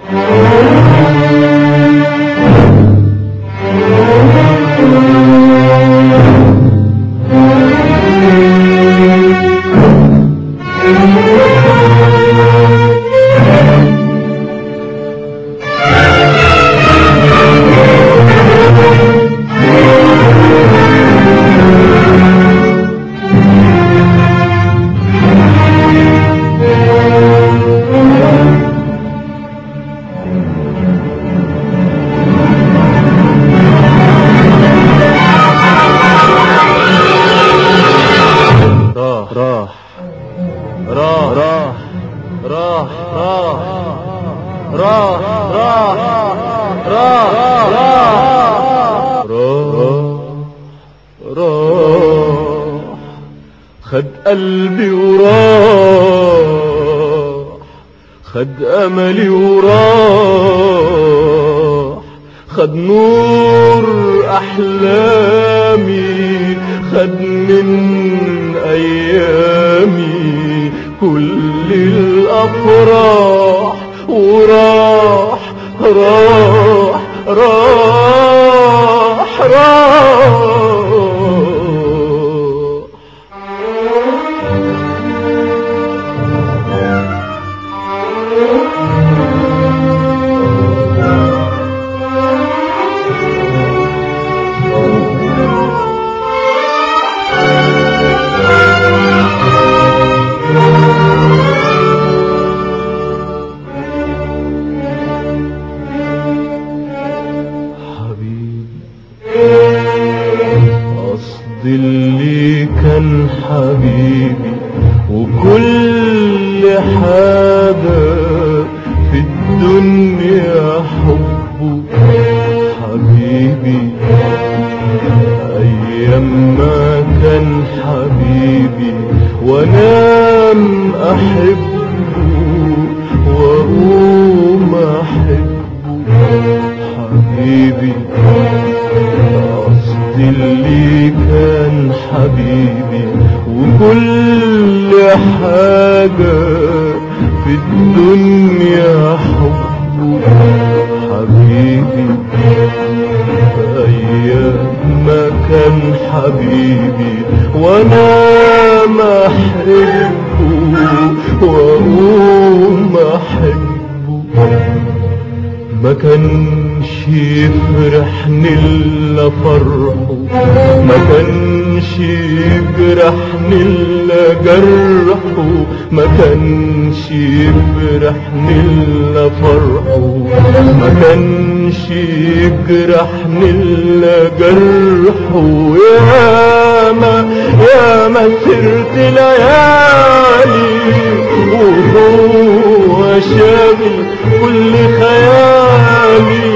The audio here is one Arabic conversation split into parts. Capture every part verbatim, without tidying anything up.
راح راح راح راح راح راح راح راح راح خد قلبي وراح، خد املي وراح، خد نور احلامي، خد من ايامي كل الافراح، وراح راح راح راح قصدي اللي كان حبيبي وكل حاجة في الدنيا حبه، حبيبي أيام ما كان حبيبي وانام أحبه وأقوم أحبه، حبيبي قصدي اللي كان حبيبي وكل حاجة في الدنيا حبه، حبيبي أيام ما كان حبيبي وانا ما احبه واقوم احبه، ما كانش يفرحني الا فرحه، ما كانش يجرحني الا جرحه، ما كانش يفرحني الا فرحه، ما كانش يجرحني الا جرحه، ياما ياما سرت ليالي وهو شاغل كل خيالي،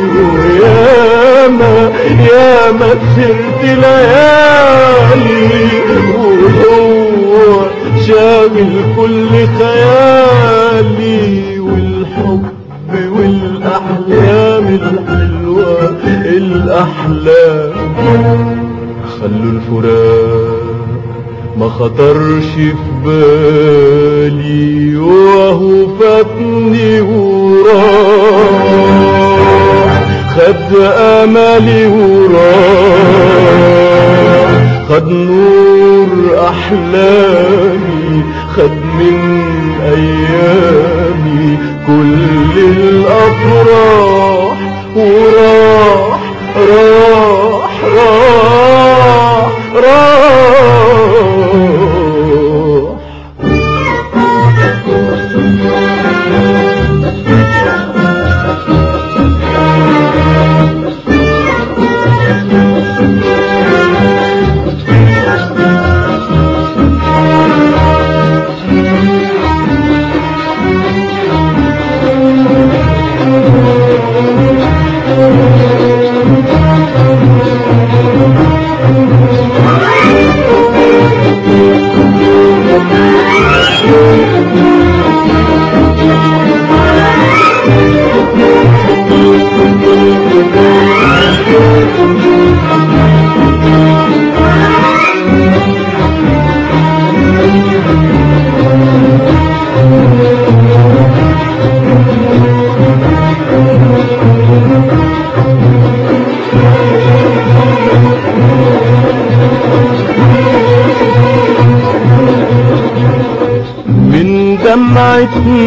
وياما ياما سرت ليالي وهو شاغل كل خيالي، والحب والاحلام الحلوه الاحلام خلوا الفراق ما خطرش في بالي، وهو فاتني وراح، خد املي وراح، خد نور احلامي، خد من ايامي كل الافراح، وراح راح راح راح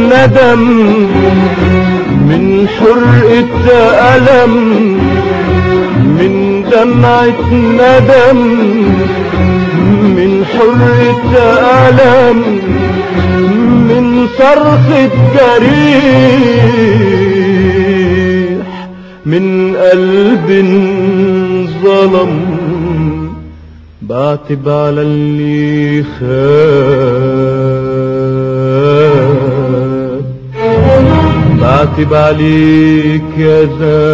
ندم من حرقة ألم من دمعة ندم من حرقة ألم من صرخة جريح من قلب ظلم بعتب على اللي خان بعتب عليك يا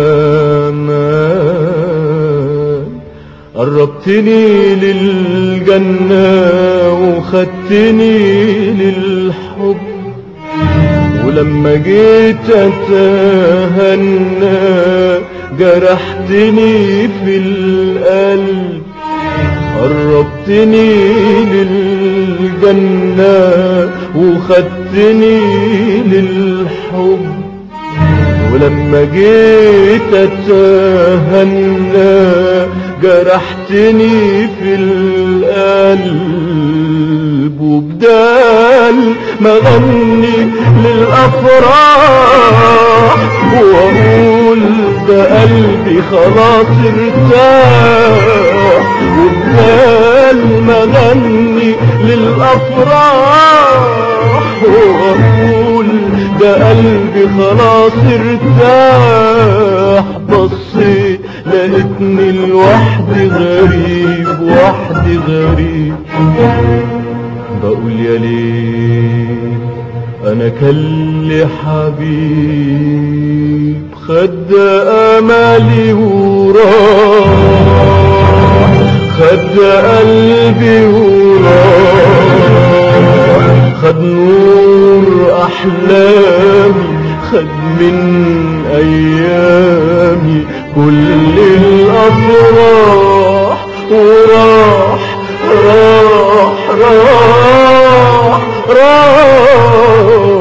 زمان قربتني للجنة وخدتني للحب ولما جيت اتهنى جرحتني في القلب قربتني للجنة وخدتني للحب ولما جيت اتهنى جرحتني في القلب وبدال ما غني للأفراح واقول ده قلبي خلاص ارتاح وبدال ما غني للأفراح واقول ده قلبي خلاص ارتاح بصيت لقيتني لوحدي غريب وحدي غريب بقول يا ليه انا كان لي حبيب خد امالي وراح خد قلبي وراح خد نور احلامي خد من ايامي كل الافراح وراح راح راح راح